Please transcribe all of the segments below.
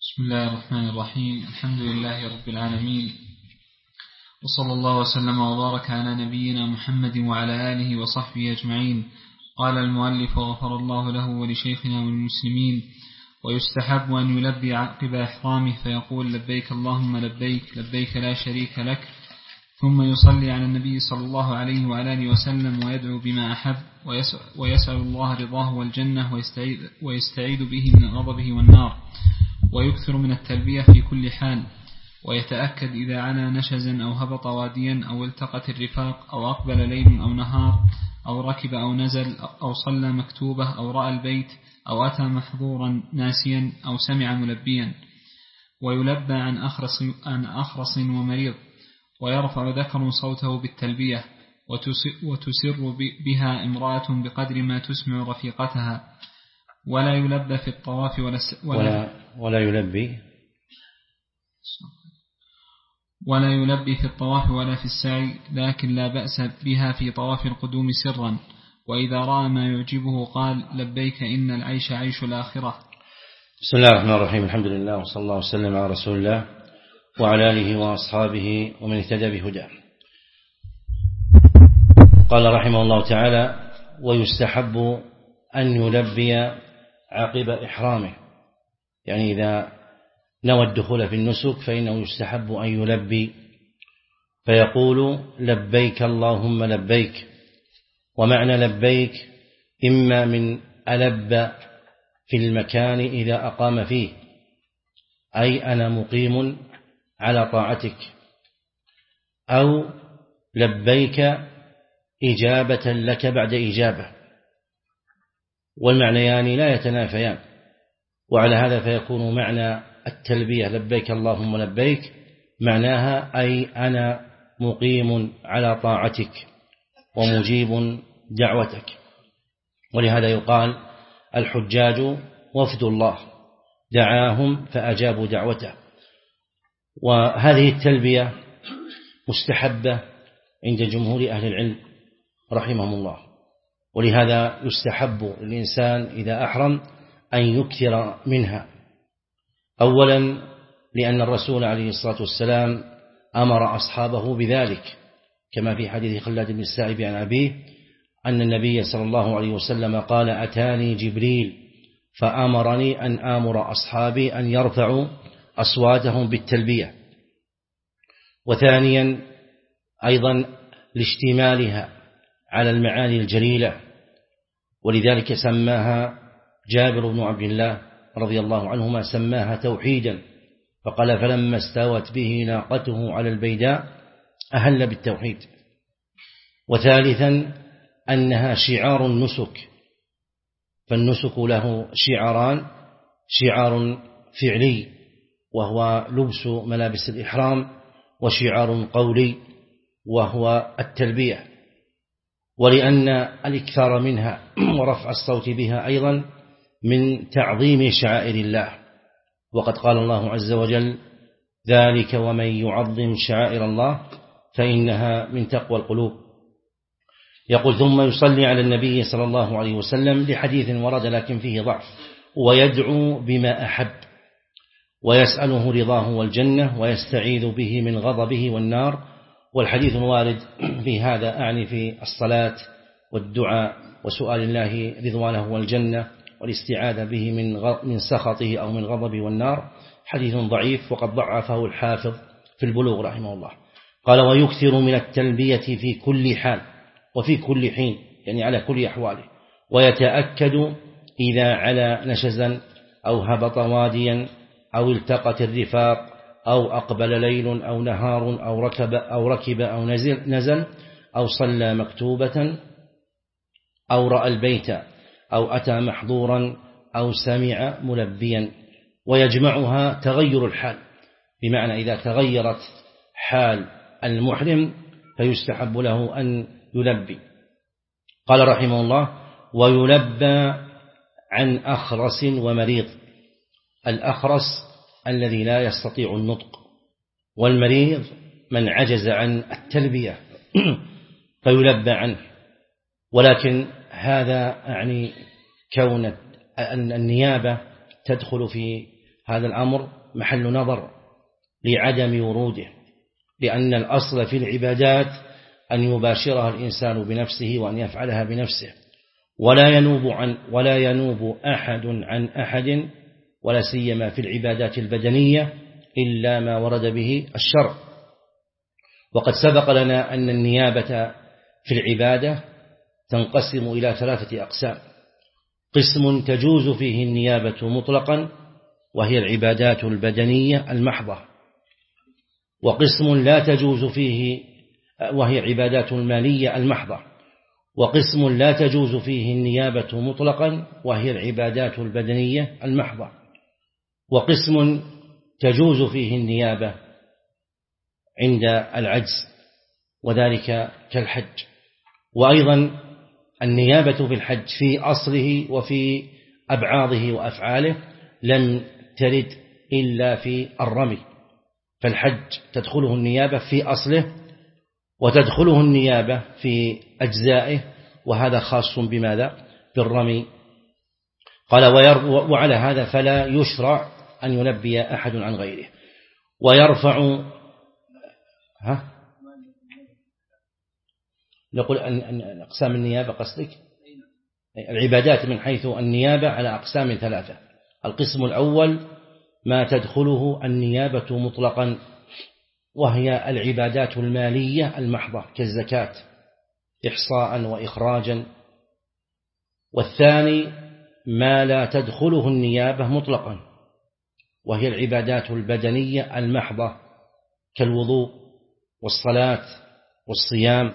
بسم الله الرحمن الرحيم. الحمد لله رب العالمين، وصلى الله وسلم وبارك على نبينا محمد وعلى آله وصحبه أجمعين. قال المؤلف غفر الله له ولشيخنا والمسلمين: ويستحب أن يلبي عقب إحرامه فيقول لبيك اللهم لبيك لبيك لا شريك لك، ثم يصلي على النبي صلى الله عليه وعلى آله وسلم ويدعو بما أحب ويسأل الله رضاه والجنة ويستعيد به من غضبه والنار، ويكثر من التلبية في كل حال، ويتأكد إذا علا نشزا أو هبط واديا أو التقت الرفاق أو أقبل ليل أو نهار أو ركب أو نزل أو صلى مكتوبة أو رأى البيت أو أتى محظورا ناسيا أو سمع ملبيا. ويلبى عن أخرس ومريض، ويرفع ذكر صوته بالتلبية، وتسر بها امرأة بقدر ما تسمع رفيقتها. ولا يلبى في الطواف ولا يلبي في الطواف ولا في السعي، لكن لا بأس بها في طواف القدوم سرا، وإذا رأى ما يعجبه قال لبيك إن العيش عيش الآخرة. بسم الله الرحمن الرحيم. الحمد لله وصلى الله وسلم على رسول الله وعلى آله وأصحابه ومن اهتدى بهداه. قال رحمه الله تعالى: ويستحب أن يلبي عقب إحرامه، يعني إذا نوى الدخول في النسك فإنه يستحب أن يلبي فيقول لبيك اللهم لبيك. ومعنى لبيك إما من ألب في المكان إذا أقام فيه، أي أنا مقيم على طاعتك، أو لبيك إجابة لك بعد إجابة، والمعنيان لا يتنافيان. وعلى هذا فيكون معنى التلبية لبيك اللهم لبيك معناها أي أنا مقيم على طاعتك ومجيب دعوتك. ولهذا يقال الحجاج وفد الله دعاهم فأجابوا دعوته. وهذه التلبية مستحبة عند جمهور أهل العلم رحمهم الله، ولهذا يستحب للإنسان إذا أحرم أن يكثر منها. أولا لأن الرسول عليه الصلاة والسلام أمر أصحابه بذلك، كما في حديث خلاد بن السائب عن أبيه أن النبي صلى الله عليه وسلم قال: أتاني جبريل فأمرني أن آمر أصحابي أن يرفعوا أصواتهم بالتلبية. وثانيا أيضا لاشتمالها على المعاني الجليلة، ولذلك سماها جابر بن عبد الله رضي الله عنهما سماها توحيدا، فقال: فلما استوت به ناقته على البيداء أهل بالتوحيد. وثالثا أنها شعار النسك، فالنسك له شعاران: شعار فعلي وهو لبس ملابس الإحرام، وشعار قولي وهو التلبية. ولأن الإكثار منها ورفع الصوت بها أيضا من تعظيم شعائر الله، وقد قال الله عز وجل: ذلك ومن يعظم شعائر الله فإنها من تقوى القلوب. يقول: ثم يصلي على النبي صلى الله عليه وسلم لحديث ورد لكن فيه ضعف، ويدعو بما أحب ويسأله رضاه والجنة ويستعيذ به من غضبه والنار. والحديث وارد في هذا، أعني في الصلاة والدعاء وسؤال الله رضوانه والجنة والاستعاذة به من سخطه أو من غضبه والنار، حديث ضعيف وقد ضعفه الحافظ في البلوغ رحمه الله. قال: ويكثر من التلبية في كل حال وفي كل حين، يعني على كل أحواله، ويتأكد إذا علا نشزا أو هبط واديا أو التقت الرفاق أو أقبل ليل أو نهار أو ركب أو نزل أو صلى مكتوبة أو رأى البيت أو أتى محظورا أو سمع ملبيا. ويجمعها تغير الحال، بمعنى إذا تغيرت حال المحرم فيستحب له أن يلبي. قال رحمه الله: ويلبى عن أخرس ومريض. الأخرس الذي لا يستطيع النطق، والمريض من عجز عن التلبية فيلبى عنه. ولكن هذا يعني كون النيابة تدخل في هذا الأمر محل نظر لعدم وروده، لأن الأصل في العبادات أن يباشرها الإنسان بنفسه وأن يفعلها بنفسه، ولا ينوب أحد عن أحد، ولا سيما في العبادات البدنية، إلا ما ورد به الشرع. وقد سبق لنا أن النيابة في العبادة تنقسم إلى 3 أقسام: قسم تجوز فيه النيابة مطلقا وهي العبادات البدنية المحضة، وقسم لا تجوز فيه وهي العبادات المالية المحضة، وقسم لا تجوز فيه النيابة مطلقا وهي العبادات البدنية المحضة، وقسم تجوز فيه النيابة عند العجز وذلك كالحج. وأيضا النيابة في الحج في أصله وفي أبعاضه وأفعاله لم ترد إلا في الرمي، فالحج تدخله النيابة في أصله وتدخله النيابة في أجزائه، وهذا خاص بماذا؟ بالرمي. قال وعلى هذا فلا يشرع أن يلبي أحد عن غيره. ويرفع نقول أن أقسام النيابة قصدك العبادات من حيث النيابة على أقسام 3. القسم الأول ما تدخله النيابة مطلقا وهي العبادات المالية المحضة كالزكاة إحصاء وإخراجا. والثاني ما لا تدخله النيابة مطلقا وهي العبادات البدنية المحضة كالوضوء والصلاة والصيام.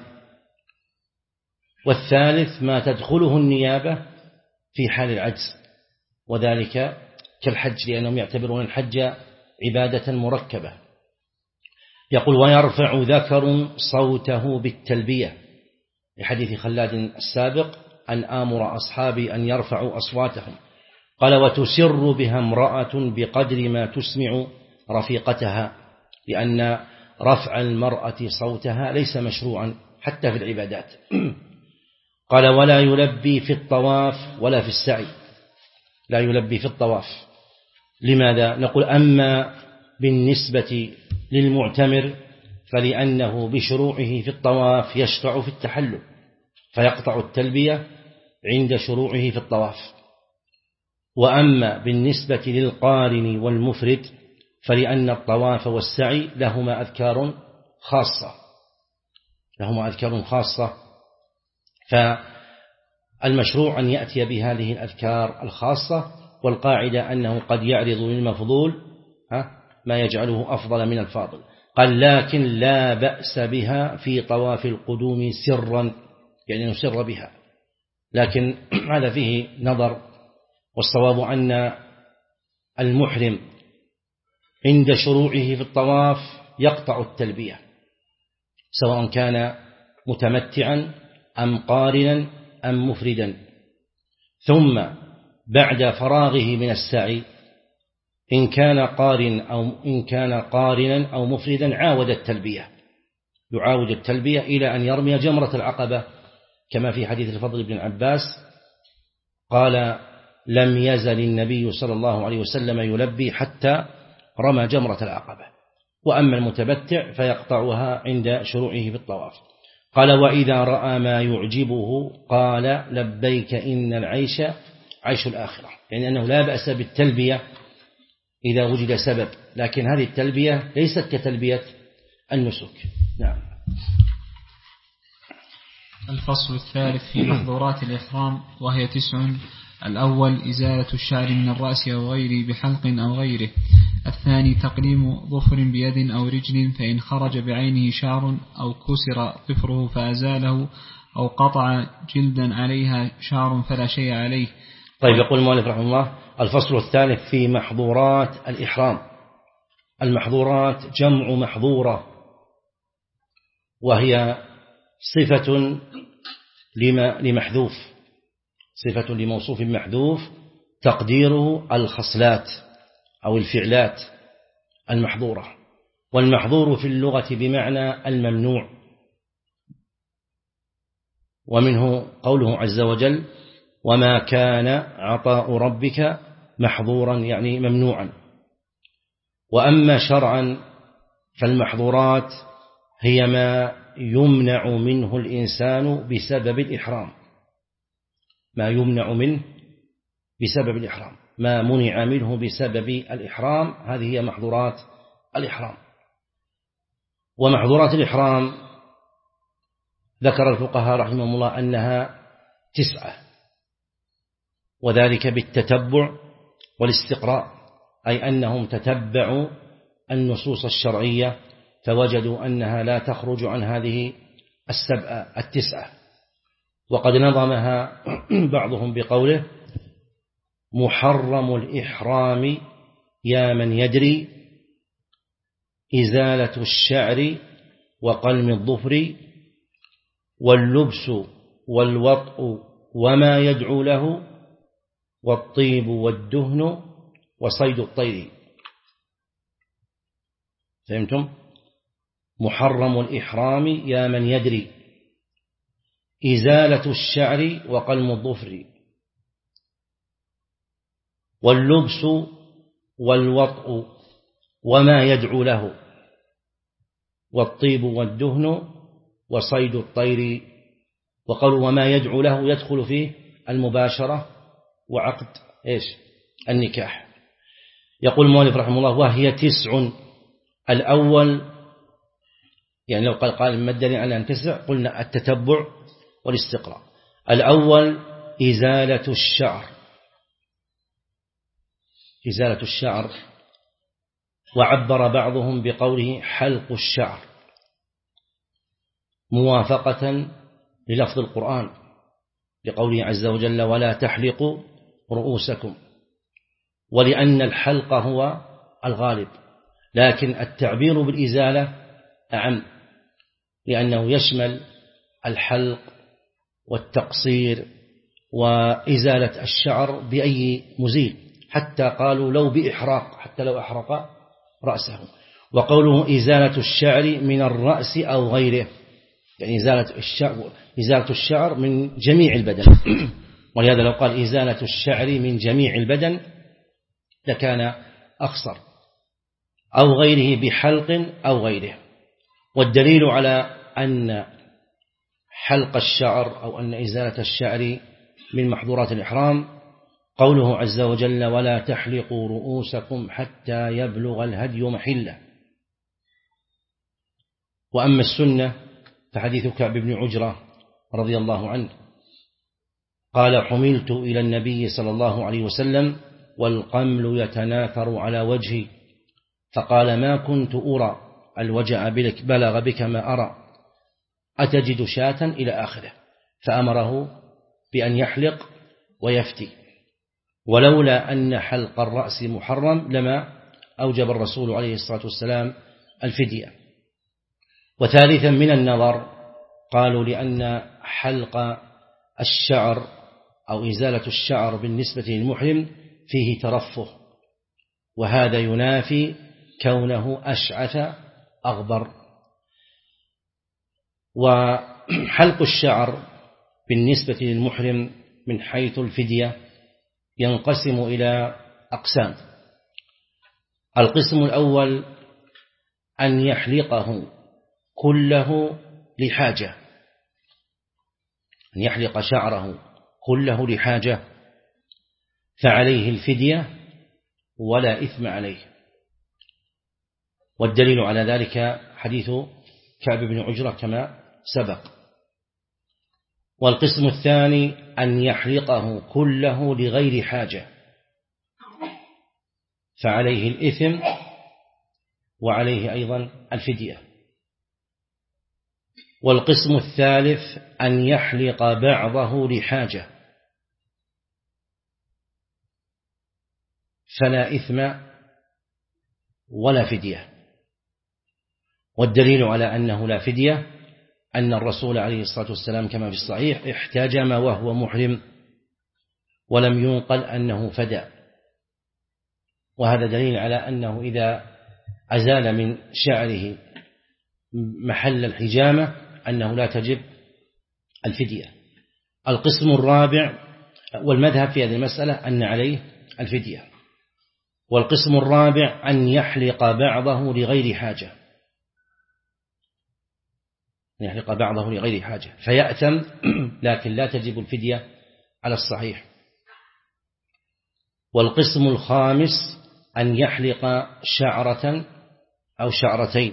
والثالث ما تدخله النيابة في حال العجز وذلك كالحج، لأنهم يعتبرون الحج عبادة مركبة. يقول ويرفع ذكر صوته بالتلبية لحديث خلاد السابق أن آمر أصحابي أن يرفعوا أصواتهم. قال وتسر بها امرأة بقدر ما تسمع رفيقتها، لأن رفع المرأة صوتها ليس مشروعا حتى في العبادات. قال ولا يلبي في الطواف ولا في السعي، لا يلبي في الطواف. لماذا؟ نقول أما بالنسبة للمعتمر فلأنه بشروعه في الطواف يشرع في التحلل فيقطع التلبية عند شروعه في الطواف. وأما بالنسبة للقارن والمفرد فلأن الطواف والسعي لهما أذكار خاصة، فالمشروع أن يأتي بهذه الأذكار الخاصة، والقاعدة أنه قد يعرض للمفضول ما يجعله أفضل من الفاضل. قال لكن لا بأس بها في طواف القدوم سرا، يعني نسر بها، لكن هذا فيه نظر، والصواب أن المحرم عند شروعه في الطواف يقطع التلبية سواء كان متمتعا أم قارنا أم مفردا، ثم بعد فراغه من السعي إن كان قارنا أو مفردا عاود التلبية إلى أن يرمي جمرة العقبة، كما في حديث الفضل بن عباس قال لم يزل النبي صلى الله عليه وسلم يلبي حتى رمى جمرة العقبة. وأما المتمتع فيقطعها عند شروعه في الطواف. قال وإذا رأى ما يعجبه قال لبيك إن العيش عيش الآخرة، يعني أنه لا بأس بالتلبية إذا وجد سبب، لكن هذه التلبية ليست كتلبية النسك. نعم. الفصل الثالث في محظورات الإحرام وهي 9. الأول إزالة الشعر من الرأس أو غيره بحلق أو غيره. الثاني تقليم ظفر بيد أو رجل، فإن خرج بعينه شعر أو كسر ظفره فأزاله أو قطع جلدا عليها شعر فلا شيء عليه. طيب، يقول المؤلف رحمه الله الفصل الثالث في محظورات الإحرام. المحظورات جمع محظورة، وهي صفة لمحذوف، صفة لموصوف محذوف تقديره الخصلات أو الفعلات المحظورة. والمحظور في اللغة بمعنى الممنوع، ومنه قوله عز وجل وما كان عطاء ربك محظورا، يعني ممنوعا. وأما شرعا فالمحظورات هي ما يمنع منه الإنسان بسبب الإحرام، ما يمنع منه بسبب الإحرام، ما منع منه بسبب الإحرام، هذه هي محظورات الإحرام. ومحظورات الإحرام ذكر الفقهاء رحمهم الله أنها 9، وذلك بالتتبع والاستقراء، أي أنهم تتبعوا النصوص الشرعية فوجدوا أنها لا تخرج عن هذه 9. وقد نظمها بعضهم بقوله: محرم الإحرام يا من يدري إزالة الشعر وقلم الظفر واللبس والوطء وما يدعو له والطيب والدهن وصيد الطير. فهمتم؟ محرم الإحرام يا من يدري إزالة الشعر وقلم الظفر واللبس والوطء وما يدعو له والطيب والدهن وصيد الطير. وقال وما يدعو له يدخل فيه المباشرة وعقد النكاح. يقول المؤلف رحمه الله: وهي 9. الأول، يعني لو قال ما الدليل على أن 9؟ قلنا التتبع والاستقراء. الأول إزالة الشعر، إزالة الشعر، وعبر بعضهم بقوله حلق الشعر موافقة للفظ القرآن لقوله عز وجل: ولا تحلقوا رؤوسكم، ولأن الحلق هو الغالب، لكن التعبير بالإزالة أعم، لأنه يشمل الحلق والتقصير وإزالة الشعر بأي مزيل، حتى قالوا لو بإحراق، حتى لو أحرق رأسه. وقوله إزالة الشعر من الرأس أو غيره، يعني إزالة الشعر من جميع البدن. ولهذا لو قال إزالة الشعر من جميع البدن لكان أخصر، أو غيره بحلق أو غيره. والدليل على أن حلق الشعر أو أن إزالة الشعر من محظورات الإحرام قوله عز وجل: ولا تحلقوا رؤوسكم حتى يبلغ الهدي محله. وأما السنة فحديث كعب بن عجرة رضي الله عنه قال: حملت إلى النبي صلى الله عليه وسلم والقمل يتناثر على وجهي، فقال: ما كنت أرى الوجع بلغ بك ما أرى، أتجد شاة إلى آخره، فأمره بأن يحلق ويفتي. ولولا أن حلق الرأس محرم لما أوجب الرسول عليه الصلاة والسلام الفدية. وثالثا من النظر قالوا لأن حلق الشعر أو إزالة الشعر بالنسبة للمحرم فيه ترفه، وهذا ينافي كونه أشعث أغبر. وحلق الشعر بالنسبة للمحرم من حيث الفدية ينقسم إلى أقسام. القسم الأول أن يحلقه كله لحاجة، أن يحلق شعره كله لحاجة فعليه الفدية ولا إثم عليه، والدليل على ذلك حديث كعب بن عجرة كما سبق. والقسم الثاني أن يحلقه كله لغير حاجة فعليه الإثم وعليه أيضا الفدية. والقسم الثالث أن يحلق بعضه لحاجة فلا إثم ولا فدية. والدليل على أنه لا فدية أن الرسول عليه الصلاة والسلام كما في الصحيح احتجم وهو محرم ولم ينقل أنه فدى، وهذا دليل على أنه إذا أزال من شعره محل الحجامة أنه لا تجب الفدية. القسم الرابع والمذهب في هذه المسألة أن عليه الفدية. والقسم الرابع أن يحلق بعضه لغير حاجة، يحلق بعضه لغير حاجة فيأثم لكن لا تجب الفدية على الصحيح. والقسم الخامس أن يحلق شعرة أو شعرتين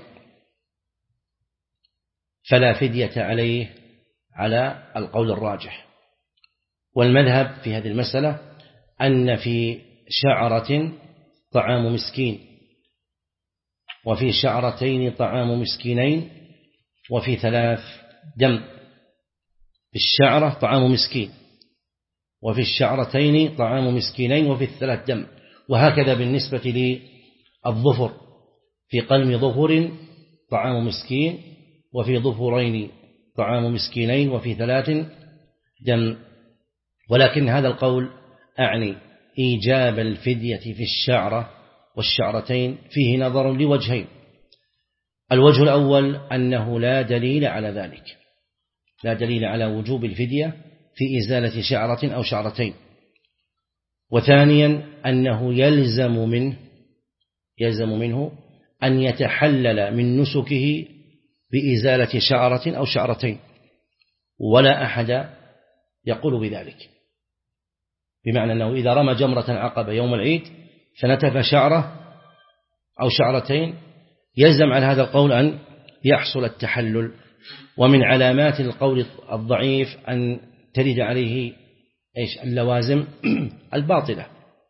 فلا فدية عليه على القول الراجح. والمذهب في هذه المسألة أن في شعرة طعام مسكين، وفي شعرتين طعام مسكينين، وفي 3 دم. في الشعرة طعام مسكين، وفي الشعرتين طعام مسكينين، وفي 3 دم. وهكذا بالنسبة للظفر، في قلم ظفر طعام مسكين، وفي ظفرين طعام مسكينين، وفي 3 دم. ولكن هذا القول أعني إيجاب الفدية في الشعرة والشعرتين فيه نظر لوجهين. الوجه الأول أنه لا دليل على ذلك، لا دليل على وجوب الفدية في إزالة شعرة أو شعرتين. وثانيا أنه يلزم منه أن يتحلل من نسكه بإزالة شعرة أو شعرتين، ولا أحد يقول بذلك. بمعنى أنه إذا رمى جمرة عقبة يوم العيد فنتف شعرة أو شعرتين يلزم على هذا القول أن يحصل التحلل. ومن علامات القول الضعيف أن ترد عليه اللوازم الباطلة.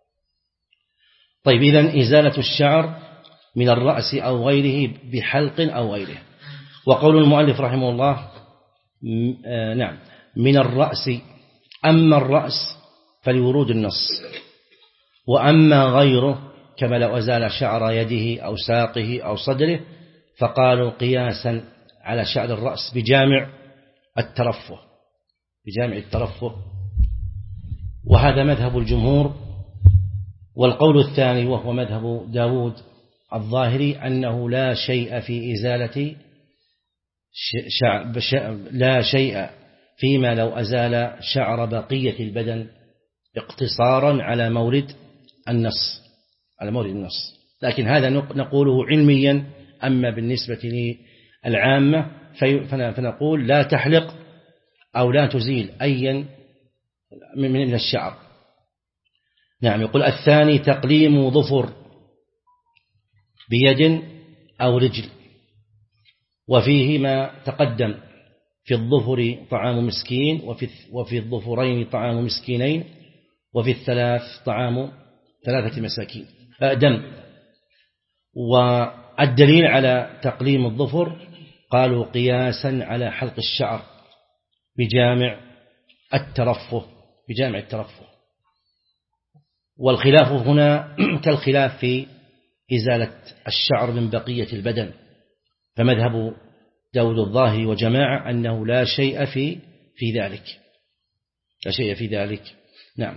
طيب، إذن إزالة الشعر من الرأس أو غيره بحلق أو غيره. وقول المؤلف رحمه الله نعم من الرأس، أما الرأس فلورود النص، وأما غيره كما لو أزال شعر يده أو ساقه أو صدره فقالوا قياسا على شعر الرأس بجامع الترفه، وهذا مذهب الجمهور. والقول الثاني وهو مذهب داود الظاهري أنه لا شيء في إزالة لا شيء فيما لو أزال شعر بقية البدن اقتصارا على مورد النص، لكن هذا نقوله علميا. أما بالنسبة للعامة فنقول لا تحلق أو لا تزيل أيا من الشعر. نعم. يقول الثاني تقليم ظفر بيد أو رجل، وفيه ما تقدم: في الظفر طعام مسكين، وفي الظفرين طعام مسكينين، وفي 3 طعام 3 مساكين دم. والدليل على تقليم الظفر قالوا قياسا على حلق الشعر بجامع الترفه. والخلاف هنا كالخلاف في إزالة الشعر من بقية البدن، فمذهب داود الظاهري وجماعة أنه لا شيء في ذلك. نعم.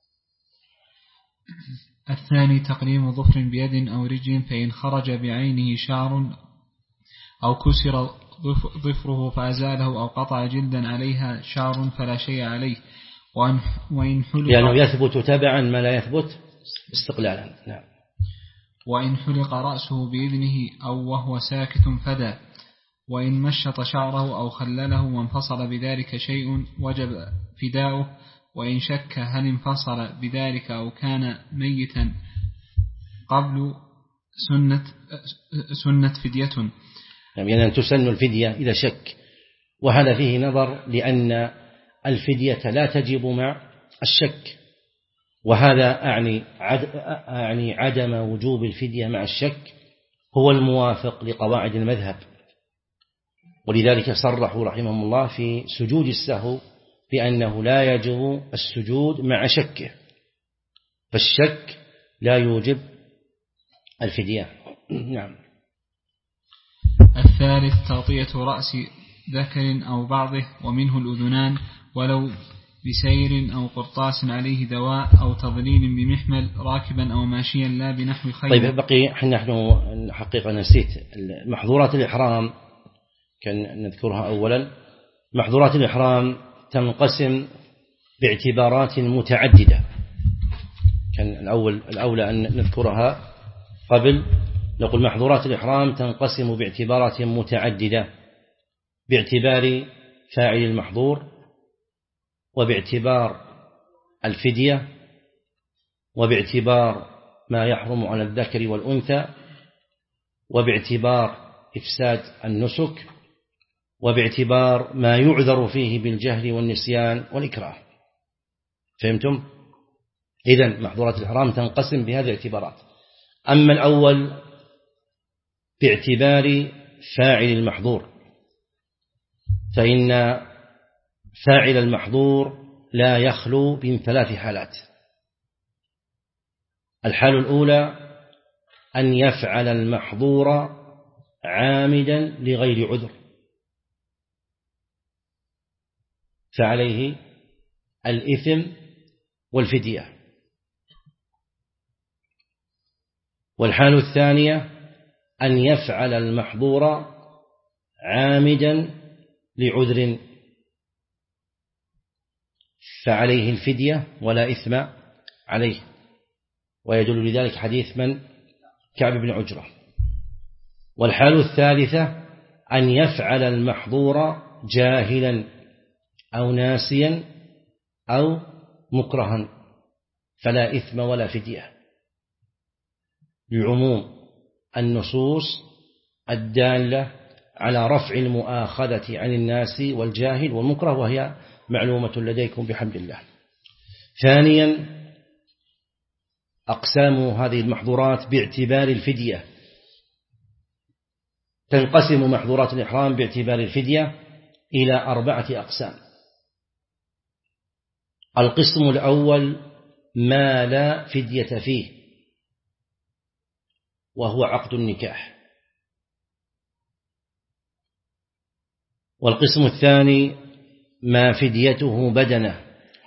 الثاني تقليم ظفر بيد أو رجل، فإن خرج بعينه شعر أو كسر ظفره فأزاله أو قطع جلدا عليها شعر فلا شيء عليه، وإن حلق لأنه يثبت تبعا ما لا يثبت استقلالا. نعم. وإن حلق رأسه بإذنه أو وهو ساكت فدى، وإن مشط شعره أو خلله وانفصل بذلك شيء وجب فداؤه، وإن شك هل انفصل بذلك أو كان ميتا قبل سنة فدية. يعني أن تسن الفدية إذا شك، وهذا فيه نظر، لأن الفدية لا تجب مع الشك، وهذا أعني عدم وجوب الفدية مع الشك هو الموافق لقواعد المذهب. ولذلك صرحوا رحمهم الله في سجود السهو بأنه لا يجب السجود مع شكه، فالشك لا يوجب الفدية. نعم. الثالث تغطية رأس ذكر أو بعضه ومنه الأذنان، ولو بسير أو قرطاس عليه دواء، أو تضليل بمحمل راكبا أو ماشيا لا بنحو خيل. طيب، بقي نحن حقيقة نسيت محظورات الإحرام، كان نذكرها أولا. محظورات الإحرام تنقسم باعتبارات متعددة كان الأولى أن نذكرها قبل. نقول محظورات الإحرام تنقسم باعتبارات متعددة، باعتبار فاعل المحظور، وباعتبار الفدية، وباعتبار ما يحرم على الذكر والأنثى، وباعتبار إفساد النسك، وباعتبار ما يعذر فيه بالجهل والنسيان والإكراه. فهمتم؟ إذن محظورات الإحرام تنقسم بهذه الاعتبارات. أما الأول باعتبار فاعل المحظور، فإن فاعل المحظور لا يخلو من 3 حالات. الحال الأولى أن يفعل المحظور عامدا لغير عذر، فعليه الإثم والفدية. والحال الثانية أن يفعل المحظور عامدا لعذر، فعليه الفدية ولا إثم عليه، ويدل لذلك حديث من؟ كعب بن عجرة. والحال الثالثة أن يفعل المحظور جاهلا أو ناسيا أو مكرها، فلا إثم ولا فدية، لعموم النصوص الدالة على رفع المؤاخذة عن الناس والجاهل والمكره، وهي معلومة لديكم بحمد الله. ثانيا أقسام هذه المحظورات باعتبار الفدية. تنقسم محظورات الإحرام باعتبار الفدية إلى 4 أقسام. القسم الأول ما لا فدية فيه، وهو عقد النكاح. والقسم الثاني ما فديته بدنه،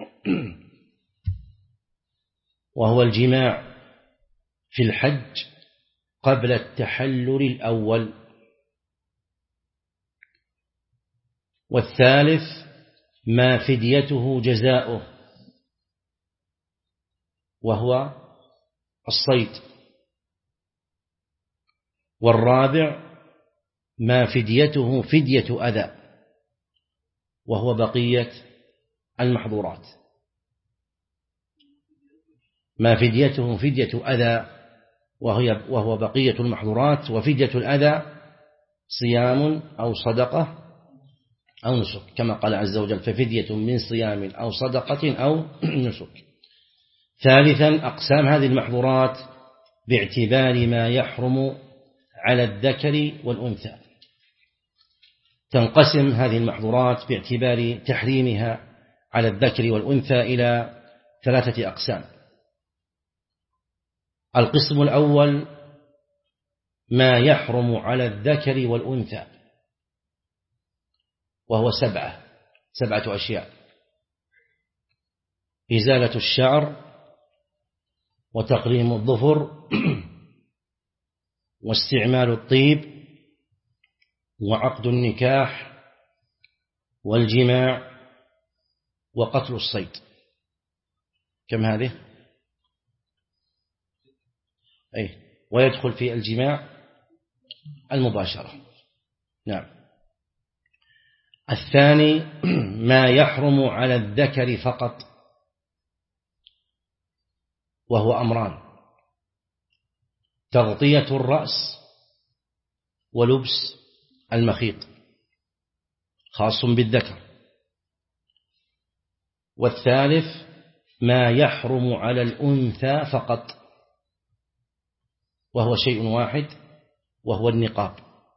وهو الجماع في الحج قبل التحلل الأول. والثالث ما فديته جزاؤه، وهو الصيد. والرابع ما فديته فدية أذى، وهو بقية المحظورات. ما فديته فدية أذى وهو بقية المحظورات. وفدية الأذى صيام أو صدقة أو نسك، كما قال عز وجل ففدية من صيام أو صدقة أو نسك. ثالثا أقسام هذه المحظورات باعتبار ما يحرم على الذكر والأنثى. تنقسم هذه المحظورات باعتبار تحريمها على الذكر والأنثى إلى 3 أقسام. القسم الأول ما يحرم على الذكر والأنثى، وهو 7 أشياء: إزالة الشعر، وتقليم الظفر، واستعمال الطيب، وعقد النكاح، والجماع، وقتل الصيد. كم هذه؟ ويدخل في الجماع المباشرة. نعم. الثاني ما يحرم على الذكر فقط، وهو أمران: تغطية الرأس ولبس المخيط، خاص بالذكر. والثالث ما يحرم على الأنثى فقط، وهو شيء واحد، وهو النقاب.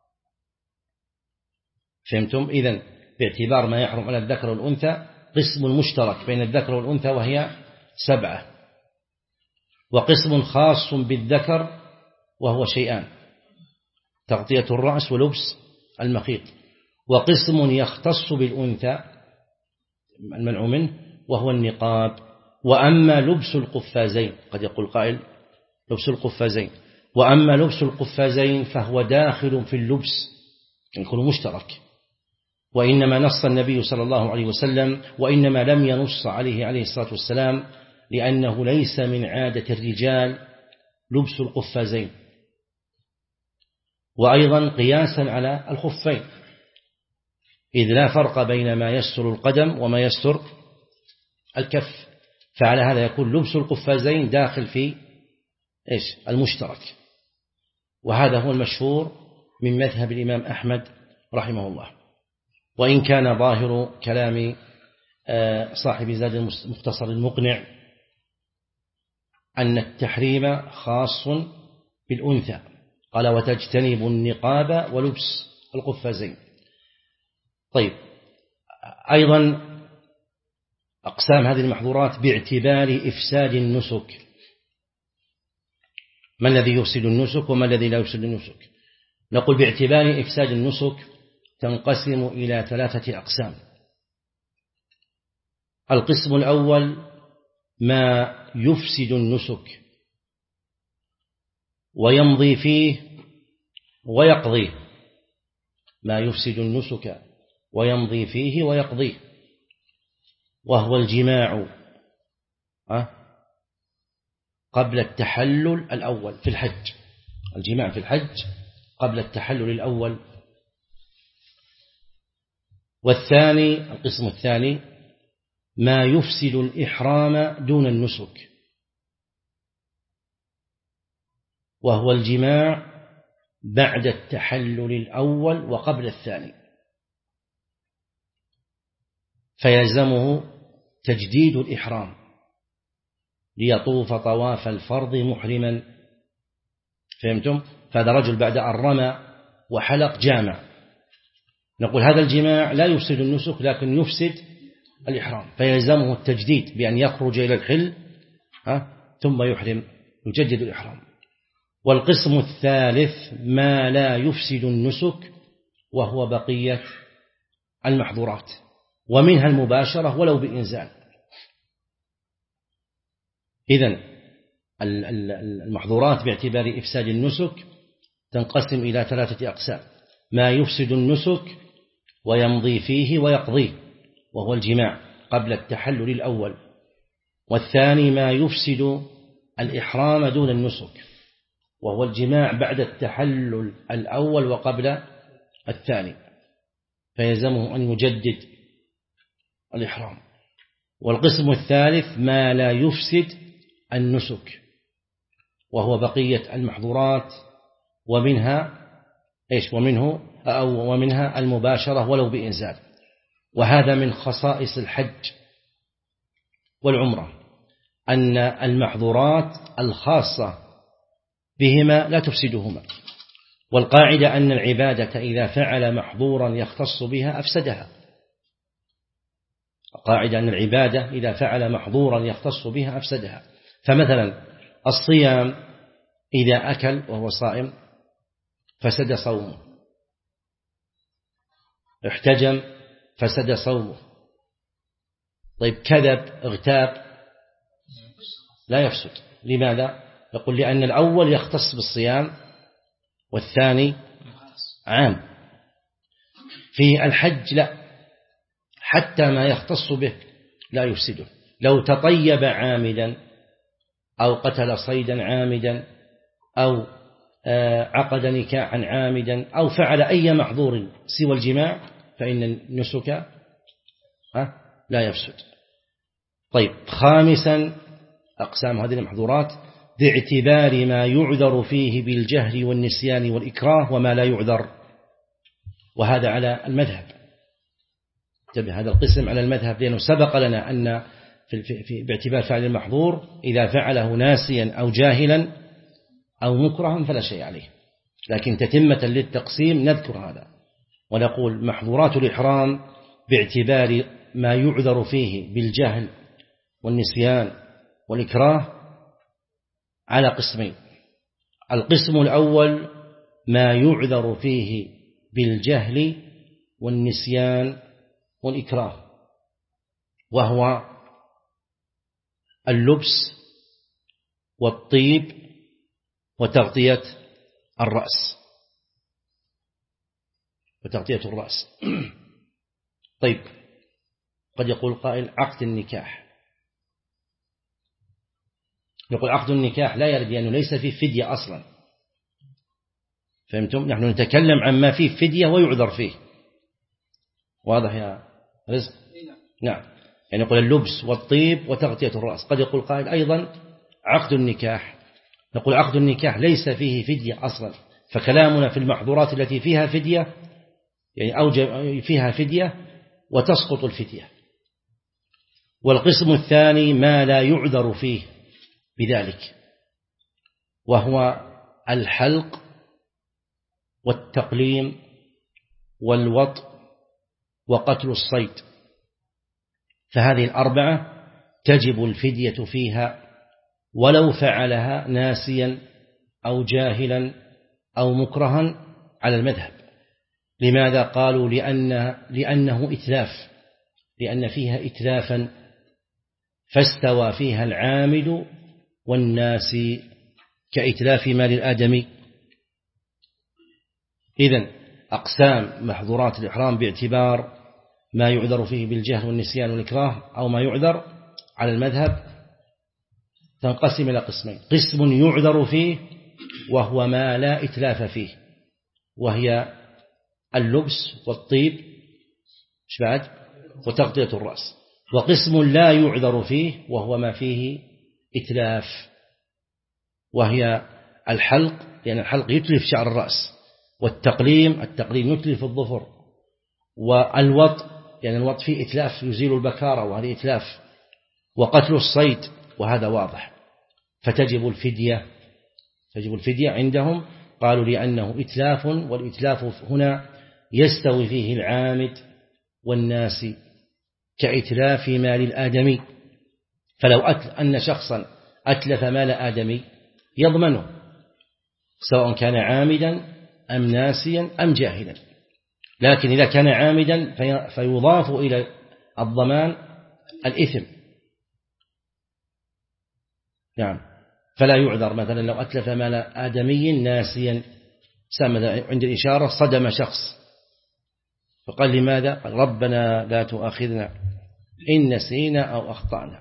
فهمتم؟ إذن باعتبار ما يحرم على الذكر والأنثى قسم مشترك بين الذكر والأنثى وهي 7، وقسم خاص بالذكر وهو شيئان: تغطية الرأس ولبس المخيط. وقسم يختص بالأنثى المنع منه وهو النقاب. وأما لبس القفازين، قد يقول قائل لبس القفازين، وأما لبس القفازين فهو داخل في اللبس، يكون مشترك. وإنما نص النبي صلى الله عليه وسلم، وإنما لم ينص عليه الصلاة والسلام لأنه ليس من عادة الرجال لبس القفازين، وأيضا قياسا على الخفين، إذ لا فرق بين ما يستر القدم وما يستر الكف، فعلى هذا يكون لبس القفازين داخل في المشترك. وهذا هو المشهور من مذهب الإمام أحمد رحمه الله، وإن كان ظاهر كلام صاحب زاد المختصر المقنع أن التحريم خاص بالأنثى، قال وتجتنب النقاب ولبس القفازين. طيب، أيضا أقسام هذه المحظورات باعتبار إفساد النسك، ما الذي يفسد النسك وما الذي لا يفسد النسك؟ نقول باعتبار إفساد النسك تنقسم إلى 3 أقسام. القسم الأول ما يفسد النسك ويمضي فيه ويقضيه، ما يفسد النسك ويمضي فيه ويقضيه، وهو الجماع قبل التحلل الأول في الحج، الجماع في الحج قبل التحلل الأول. والثاني، القسم الثاني ما يفسد الإحرام دون النسك، وهو الجماع بعد التحلل الأول وقبل الثاني، فيلزمه تجديد الإحرام ليطوف طواف الفرض محرما. فهمتم؟ فهذا رجل بعد أن رمى وحلق جامع، نقول هذا الجماع لا يفسد النسك لكن يفسد الإحرام، فيلزمه التجديد بأن يخرج إلى الحل ثم يحرم، يجدد الإحرام. والقسم الثالث ما لا يفسد النسك، وهو بقية المحظورات، ومنها المباشرة ولو بإنزال. إذن المحظورات باعتبار إفساد النسك تنقسم إلى 3 أقسام: ما يفسد النسك ويمضي فيه ويقضيه، وهو الجماع قبل التحلل الأول. والثاني ما يفسد الإحرام دون النسك، وهو الجماع بعد التحلل الأول وقبل الثاني، فيلزمه أن يجدد الإحرام. والقسم الثالث ما لا يفسد النسك، وهو بقية المحظورات، ومنها المباشرة ولو بإنزال. وهذا من خصائص الحج والعمرة، أن المحظورات الخاصة بهما لا تفسدهما. والقاعدة أن العبادة إذا فعل محظورا يختص بها أفسدها. القاعدة أن العبادة إذا فعل محظورا يختص بها أفسدها. فمثلا الصيام إذا أكل وهو صائم فسد صومه، احتجم فسد صومه. طيب كذب اغتاب لا يفسد. لماذا؟ يقول لأن الأول يختص بالصيام والثاني عام. في الحج لا، حتى ما يختص به لا يفسده. لو تطيب عامدا أو قتل صيدا عامدا أو عقد نكاحا عامدا أو فعل أي محظور سوى الجماع فإن النسك لا يفسد. طيب، خامسا أقسام هذه المحظورات باعتبار ما يعذر فيه بالجهل والنسيان والإكراه وما لا يعذر، وهذا على المذهب. انتبه، هذا القسم على المذهب، لأنه سبق لنا أن باعتبار فعل المحظور إذا فعله ناسيا أو جاهلا أو مكرها فلا شيء عليه، لكن تتمة للتقسيم نذكر هذا ونقول محظورات الإحرام باعتبار ما يعذر فيه بالجهل والنسيان والإكراه على قسمين. القسم الأول ما يعذر فيه بالجهل والنسيان والإكراه، وهو اللبس والطيب وتغطية الرأس. طيب، قد يقول قائل عقد النكاح يقول عقد النكاح لا يرد لأنه ليس فيه فدية أصلا. فهمتم؟ نحن نتكلم عن ما فيه فدية ويعذر فيه. واضح يا رزق؟ نعم. يعني يقول اللبس والطيب وتغطية الرأس. قد يقول قائل أيضا عقد النكاح، نقول عقد النكاح ليس فيه فدية أصلا، فكلامنا في المحظورات التي فيها فدية يعني أوجب فيها فدية وتسقط الفدية. والقسم الثاني ما لا يعذر فيه بذلك، وهو الحلق والتقليم والوطء وقتل الصيد، فهذه الأربعة تجب الفدية فيها ولو فعلها ناسيا أو جاهلا أو مكرها على المذهب. لماذا؟ قالوا لأنه إتلاف، لأن فيها إتلافا فاستوى فيها العامل والناس كإتلاف مال الآدمي. إذن أقسام محظورات الإحرام باعتبار ما يعذر فيه بالجهل والنسيان والإكراه أو ما يعذر على المذهب تنقسم إلى قسمين: قسم يعذر فيه وهو ما لا إتلاف فيه، وهي اللبس والطيب وتغطية الرأس. وقسم لا يعذر فيه وهو ما فيه إتلاف، وهي الحلق، لأن الحلق يتلف شعر الرأس، والتقليم يتلف الظفر، والوط يعني الوط فيه إتلاف يزيل البكارة وهذه إتلاف، وقتل الصيد وهذا واضح. فتجب الفدية عندهم، قالوا لأنه إتلاف، والإتلاف هنا يستوي فيه العامد والناس كإتلاف مال الآدمي. فلو أن شخصا أتلف مال آدمي يضمنه سواء كان عامدا أم ناسيا أم جاهلا، لكن إذا كان عامدا فيضاف إلى الضمان الإثم. نعم. فلا يعذر مثلا لو أتلف مال آدمي ناسيا، عند الإشارة صدم شخص فقال لماذا؟ قال ربنا لا تؤاخذنا إن نسينا أو أخطأنا.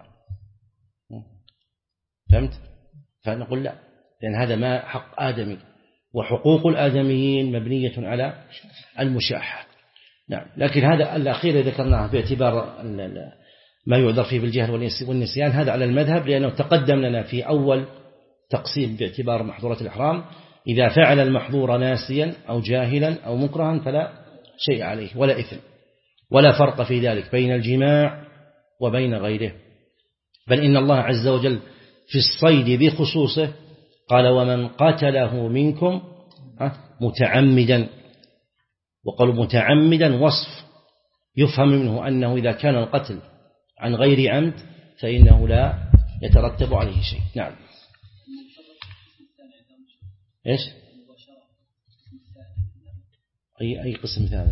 فهمت؟ فنقول لا، لأن هذا ما حق آدمي، وحقوق الآدميين مبنية على المشاحة. نعم. لكن هذا الأخير ذكرناه باعتبار ما يعذر فيه بالجهل والنسيان، هذا على المذهب، لأنه تقدم لنا في أول تقسيم باعتبار محظورة الإحرام: إذا فعل المحظور ناسيا أو جاهلا أو مكرها فلا شيء عليه ولا إثم، ولا فرق في ذلك بين الجماع وبين غيره. بل إن الله عز وجل في الصيد بخصوصه قال ومن قتله منكم متعمدا، وقالوا متعمدا وصف يفهم منه أنه إذا كان القتل عن غير عمد فإنه لا يترتب عليه شيء. نعم. إيش؟ أي قسم ثاني؟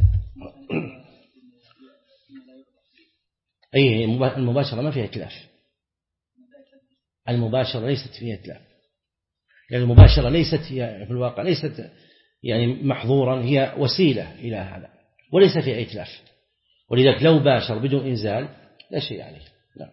أي المباشرة ما فيها إتلاف، المباشرة ليست فيها إتلاف، يعني المباشرة ليست في الواقع ليست يعني محظورا، هي وسيلة إلى هذا وليس فيها إتلاف، ولذلك لو باشر بدون إنزال لا شيء عليه. نعم.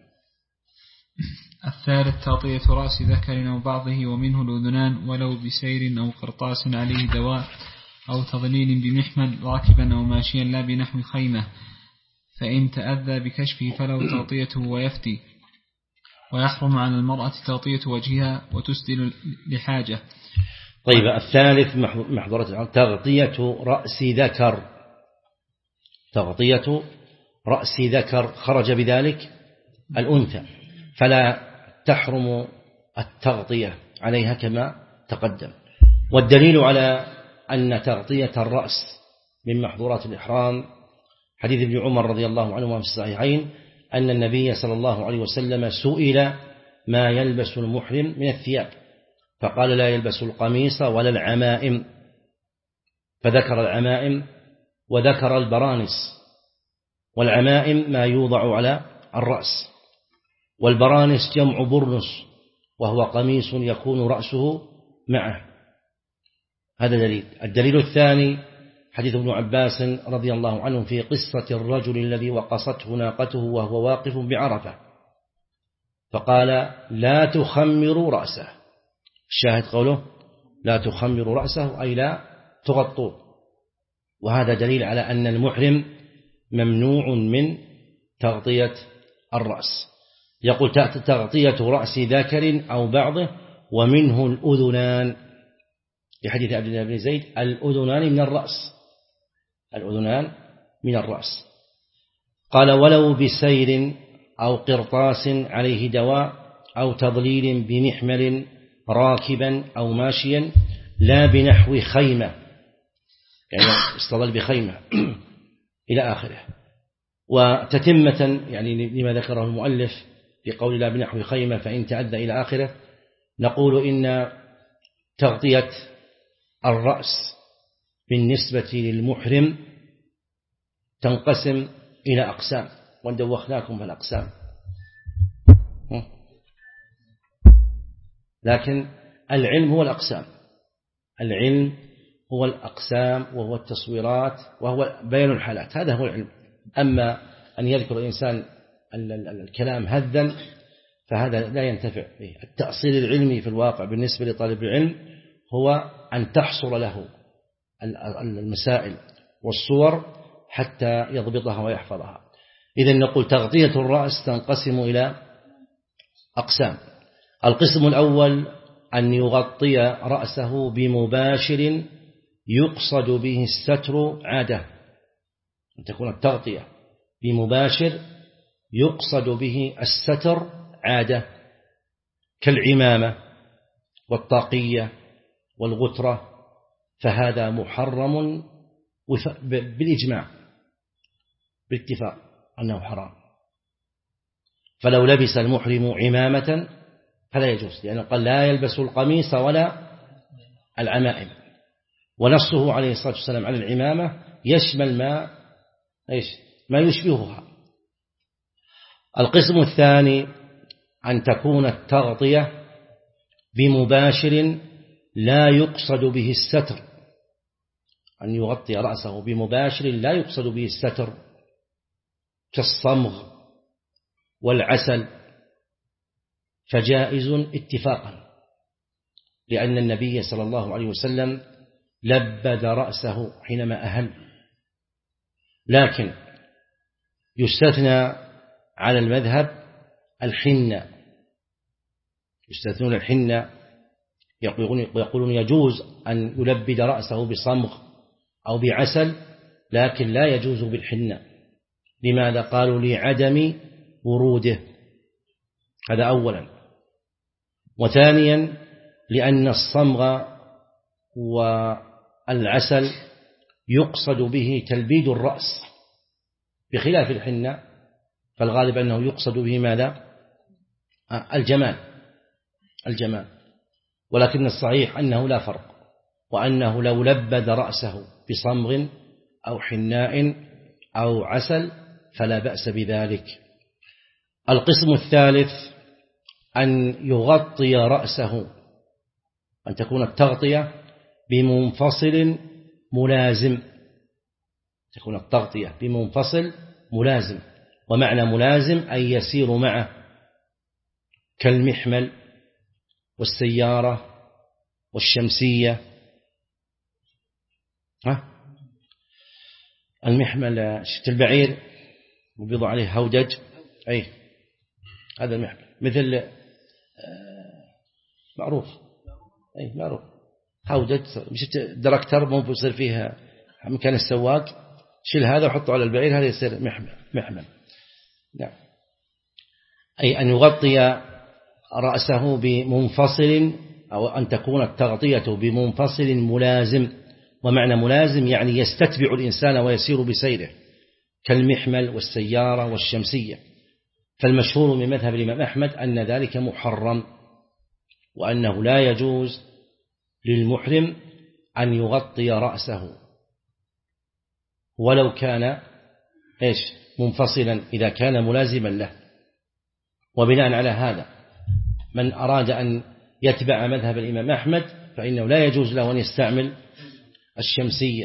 الثالث تغطية رأس ذكر أو بعضه ومنه الأذنان ولو بسير أو قرطاس عليه دواء أو تضليل بمحمل راكبا أو ماشيا لا بنحو خيمة، فإن تأذى بكشفه فله تغطيته ويفتي، ويحرم على المرأة تغطية وجهها وتسدل لحاجة. طيب الثالث محظورة تغطية رأس ذكر، تغطية رأس ذكر خرج بذلك الأنثى، فلا تحرم التغطية عليها كما تقدم. والدليل على أن تغطية الرأس من محظورات الإحرام حديث ابن عمر رضي الله عنهما في الصحيحين أن النبي صلى الله عليه وسلم سئل ما يلبس المحرم من الثياب، فقال لا يلبس القميص ولا العمائم، فذكر العمائم وذكر البرانس. والعمائم ما يوضع على الرأس، والبرانس جمع برنس وهو قميص يكون رأسه معه. هذا دليل. الدليل الثاني حديث ابن عباس رضي الله عنه في قصة الرجل الذي وقصته ناقته وهو واقف بعرفة، فقال لا تخمروا رأسه. الشاهد قوله لا تخمروا رأسه أي لا تغطوه، وهذا دليل على أن المحرم ممنوع من تغطية الرأس. يقول تغطية رأس ذكر أو بعضه ومنه الأذنان، لحديث عبد الله بن زيد الأذنان من الرأس، الأذنان من الرأس. قال ولو بسير أو قرطاس عليه دواء أو تضليل بمحمل راكبا أو ماشيا لا بنحو خيمة، يعني استضل بخيمة إلى آخره. وتتمة يعني لما ذكره المؤلف بقول لا بنحو خيمة فإن تعدى إلى آخره، نقول إن تغطية الرأس بالنسبة للمحرم تنقسم إلى أقسام، وندوخناكم في الأقسام، لكن العلم هو الأقسام، العلم هو الأقسام وهو التصويرات وهو بيان الحالات، هذا هو العلم. أما أن يذكر الإنسان الكلام هذا فهذا لا ينتفع به. التأصيل العلمي في الواقع بالنسبة لطالب العلم هو أن تحصل له المسائل والصور حتى يضبطها ويحفظها. إذن نقول تغطية الرأس تنقسم إلى أقسام. القسم الأول أن يغطي رأسه بمباشر يقصد به الستر عادة، أن تكون التغطية بمباشر يقصد به الستر عادة، كالعمامة والطاقية والغترة، فهذا محرم بالإجماع بالاتفاق أنه حرام. فلو لبس المحرم عمامة فلا يجوز، لأنه قال لا يلبس القميص ولا العمائم، ونصه عليه الصلاة والسلام على العمامة يشمل ما يشبهها. القسم الثاني أن تكون التغطية بمباشر لا يقصد به الستر، أن يغطي رأسه بمباشر لا يقصد به الستر، كالصمغ والعسل، فجائز اتفاقا، لأن النبي صلى الله عليه وسلم لبد رأسه حينما أهل. لكن يستثنى على المذهب الحنة، يستثنون الحنة، يقولون يجوز أن يلبد رأسه بصمغ أو بعسل، لكن لا يجوز بالحنة. لماذا؟ قالوا لعدم وروده، هذا أولا. وثانيا لأن الصمغ والعسل يقصد به تلبيد الرأس، بخلاف الحنة فالغالب أنه يقصد به ماذا؟ الجمال. ولكن الصحيح أنه لا فرق، وأنه لو لبد رأسه بصمغ أو حناء أو عسل فلا بأس بذلك. القسم الثالث أن يغطي رأسه، أن تكون التغطية بمنفصل ملازم، تكون التغطية بمنفصل ملازم، ومعنى ملازم أي يسير معه، كالمحمل والسيارة والشمسية. المحمل شفت البعير وبيضع عليه هودج، أي هذا المحمل، مثل معروف، أي معروف هودج، شفت دركتر مو بيصير فيها مكان السواق، شيل هذا وحطه على البعير، هذا يصير محمل. نعم. أي أن يغطي رأسه بمنفصل، أو أن تكون التغطية بمنفصل ملازم، ومعنى ملازم يعني يستتبع الإنسان ويسير بسيره، كالمحمل والسيارة والشمسية. فالمشهور من مذهب الإمام أحمد أن ذلك محرم، وأنه لا يجوز للمحرم أن يغطي رأسه ولو كان منفصلا إذا كان ملازما له. وبناء على هذا من أراد أن يتبع مذهب الإمام أحمد فإنه لا يجوز له أن يستعمل الشمسية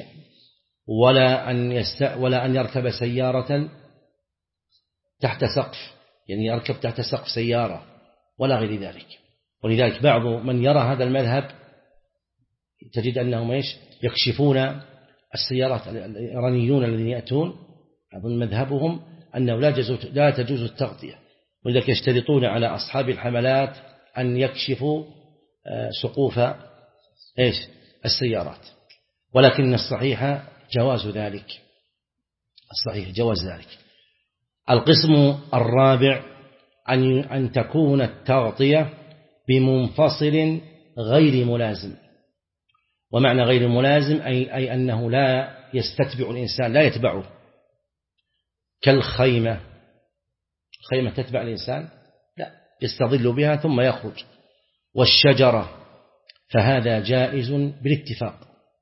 ولا أن يركب سيارة تحت سقف، يعني يركب تحت سقف سيارة ولا غير ذلك. ولذلك بعض من يرى هذا المذهب تجد أنهم يكشفون السيارات. الإيرانيون الذين يأتون أظن مذهبهم أنه لا تجوز التغطية، ولذلك يشترطون على أصحاب الحملات أن يكشفوا سقوف السيارات. ولكن الصحيح جواز ذلك، الصحيح جواز ذلك. القسم الرابع أن تكون التغطية بمنفصل غير ملازم. ومعنى غير ملازم أي أنه لا يستتبع الإنسان، لا يتبعه، كالخيمة. الخيمة تتبع الإنسان؟ لا، يستظل بها ثم يخرج. والشجرة فهذا جائز بالاتفاق.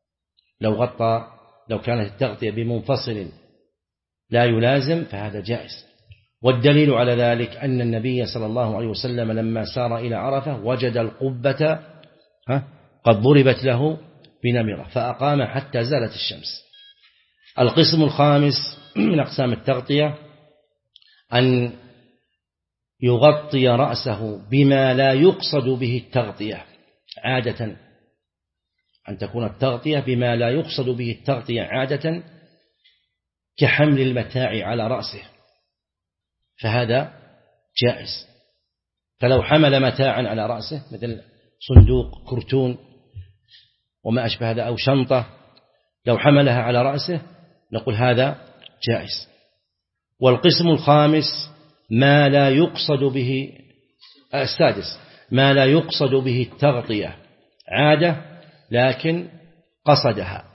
لو كانت التغطية بمنفصل لا يلازم فهذا جائز. والدليل على ذلك أن النبي صلى الله عليه وسلم لما سار إلى عرفة وجد القبة قد ضربت له بنمرة فأقام حتى زالت الشمس. القسم الخامس من أقسام التغطية أن يغطي رأسه بما لا يقصد به التغطية عادة، أن تكون التغطية بما لا يقصد به التغطية عادة، كحمل المتاع على رأسه، فهذا جائز. فلو حمل متاعا على رأسه مثل صندوق، كرتون وما أشبه هذا، أو شنطة، لو حملها على رأسه نقول هذا جائز. والقسم الخامس ما لا يقصد به، السادس ما لا يقصد به التغطية عادة لكن قصدها،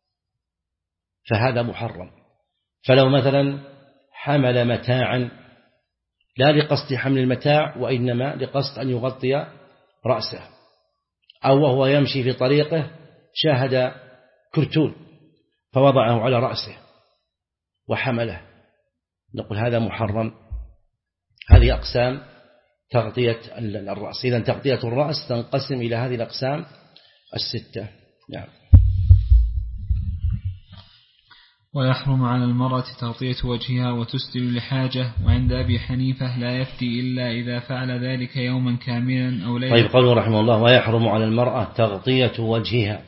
فهذا محرم. فلو مثلا حمل متاعا لا لقصد حمل المتاع وإنما لقصد أن يغطي رأسه، أو وهو يمشي في طريقه شاهد كرتون فوضعه على رأسه وحمله، نقول هذا محرم. هذه أقسام تغطية الرأس. إذن تغطية الرأس تنقسم إلى هذه الأقسام الستة. نعم. ويحرم على المرأة تغطية وجهها وتسدل لحاجة، وعند أبي حنيفة لا يفتي إلا إذا فعل ذلك يوما كاملا أو ليلة. طيب، قوله رحمه الله ويحرم على المرأة تغطية وجهها،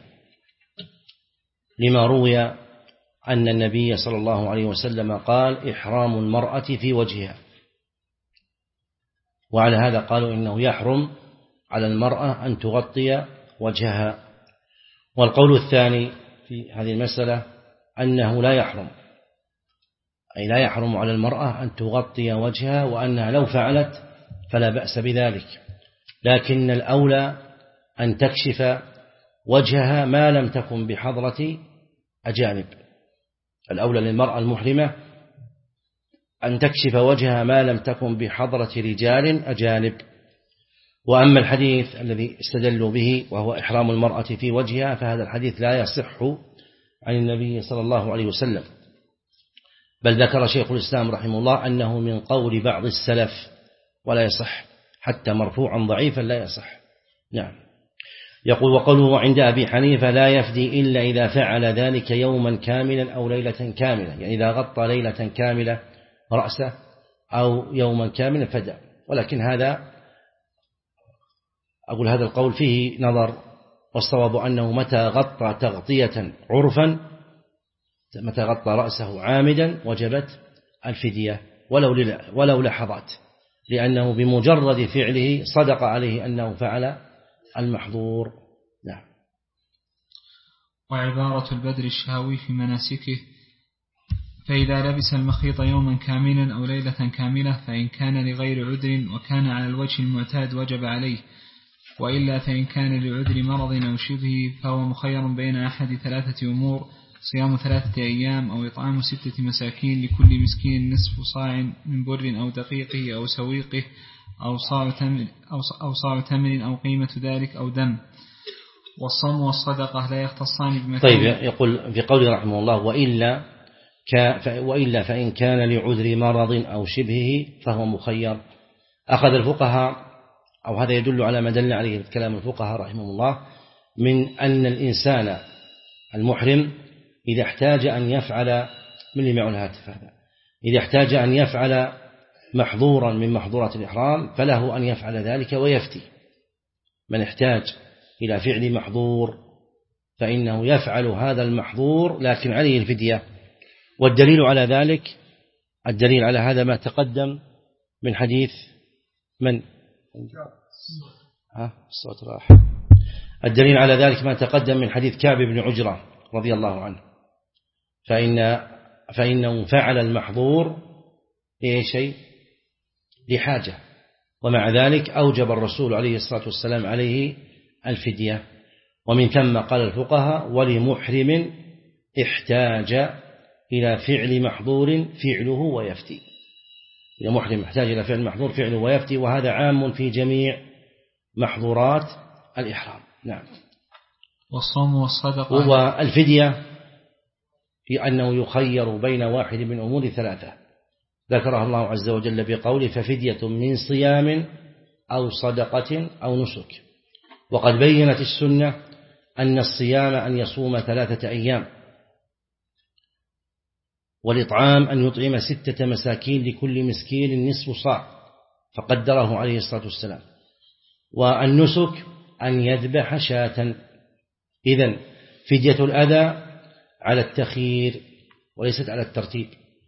لما روي أن النبي صلى الله عليه وسلم قال إحرام المرأة في وجهها، وعلى هذا قالوا إنه يحرم على المرأة أن تغطي وجهها. والقول الثاني في هذه المسألة أنه لا يحرم، أي لا يحرم على المرأة أن تغطي وجهها، وأنها لو فعلت فلا بأس بذلك، لكن الأولى أن تكشف وجهها ما لم تكن بحضرة أجانب. الأولى للمرأة المحرمة أن تكشف وجهها ما لم تكن بحضرة رجال أجانب. وأما الحديث الذي استدلوا به وهو إحرام المرأة في وجهها، فهذا الحديث لا يصح عن النبي صلى الله عليه وسلم، بل ذكر شيخ الإسلام رحمه الله أنه من قول بعض السلف ولا يصح، حتى مرفوعا ضعيفا لا يصح. نعم. يقول وقوله عند أبي حنيفة لا يفدي إلا إذا فعل ذلك يوما كاملا أو ليلة كاملة، يعني إذا غطى ليلة كاملة رأسه أو يوما كاملا فدى. ولكن هذا أقول هذا القول فيه نظر، والصواب أنه متى غطى تغطية عرفا، متى غطى رأسه عامدا وجبت الفدية ولو لحظات، لأنه بمجرد فعله صدق عليه أنه فعل المحظور. نعم. وعبارة البدر الشهوي في مناسكه، فإذا لبس المخيط يوما كاملا أو ليلة كاملة فإن كان لغير عذر وكان على الوجه المعتاد وجب عليه، وإلا فإن كان لعذر مرض أو شبه فهو مخير بين أحد ثلاثة أمور: صيام 3 أيام أو إطعام 6 مساكين لكل مسكين نصف صاع من بر أو دقيقه أو سويقه أو صاع تمر أو قيمة ذلك أو دم. والصوم والصدقة لا يختصان بمثل. طيب، يقول في قوله رحمه الله وإلا فإن كان لعذر مرض أو شبهه فهو مخير. أخذ الفقهاء، أو هذا يدل على ما دل عليه كلام الفقهاء رحمه الله، من أن الإنسان المحرم إذا احتاج أن يفعل إذا احتاج أن يفعل محظورا من محظورات الإحرام فله أن يفعل ذلك ويفتي. من احتاج إلى فعل محظور فإنه يفعل هذا المحظور لكن عليه الفدية. والدليل على ذلك، الدليل على هذا ما تقدم من حديث من الصوت راح. الدليل على ذلك ما تقدم من حديث كعب بن عجرة رضي الله عنه، فإنه فعل المحظور شيء لحاجة، ومع ذلك أوجب الرسول عليه الصلاة والسلام عليه الفدية. ومن ثم قال الفقهاء ولمحرم احتاج إلى فعل محظور فعله ويفتي. إذا محرم احتاج إلى فعل محظور فعله ويفتي، وهذا عام في جميع محظورات الإحرام. نعم. والصوم والصدقة. والفدية في أنه يخير بين واحد من أمور ثلاثة ذكرها الله عز وجل بقوله ففدية من صيام أو صدقة أو نسك. وقد بينت السنة أن الصيام أن يصوم 3 أيام، والإطعام أن يطعم 6 مساكين لكل مسكين نصف صاع فقدره عليه الصلاة والسلام، والنسك أن يذبح شاة. إذن فدية الأذى على التخيير وليست على الترتيب،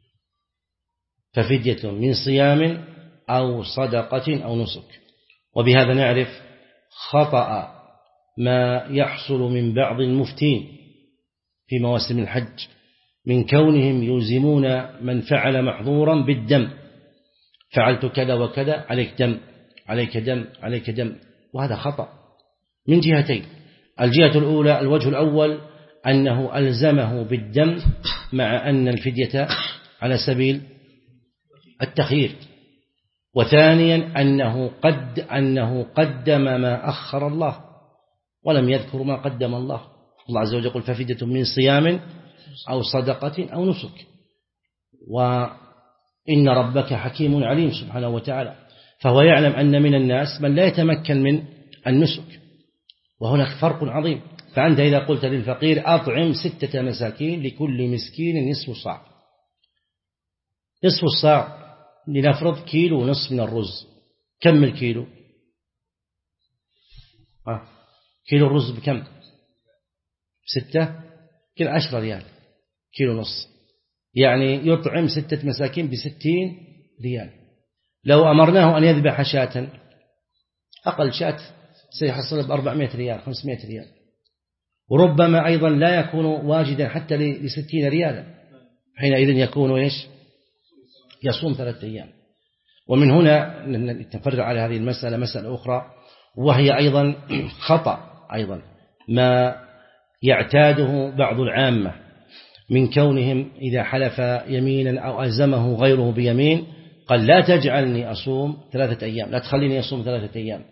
ففدية من صيام أو صدقة أو نسك. وبهذا نعرف خطأ ما يحصل من بعض المفتين في مواسم الحج من كونهم يلزمون من فعل محظورا بالدم، فعلت كذا وكذا عليك دم عليك دم عليك دم، وهذا خطأ من جهتين. الجهة الأولى، الوجه الأول أنه ألزمه بالدم مع أن الفدية على سبيل التخيير، وثانيا أنه قدم ما أخر الله ولم يذكر ما قدم الله. الله عز وجل يقول ففدية من صيام أو صدقة أو نسك، وإن ربك حكيم عليم سبحانه وتعالى. فهو يعلم أن من الناس من لا يتمكن من النسك، وهناك فرق عظيم. فأنت إذا قلت للفقير أطعم 6 مساكين لكل مسكين نصف صاع، نصف الصاع لنفرض 1.5 كيلو من الرز، كم الكيلو؟ كيلو الرز بكم؟ 6 كيلو 10 ريال، 1.5 كيلو، يعني يطعم 6 مساكين ب60 ريال. لو أمرناه أن يذبح شاة، أقل شاة سيحصل ب400 ريال 500 ريال، وربما أيضا لا يكون واجدا حتى ل60 ريالا، حينئذ يكون يصوم 3 أيام. ومن هنا نتفرع على هذه المسألة مسألة أخرى، وهي أيضا خطأ أيضا ما يعتاده بعض العامة من كونهم إذا حلف يمينا أو ألزمه غيره بيمين قال لا تجعلني أصوم 3 أيام، لا تخليني أصوم 3 أيام،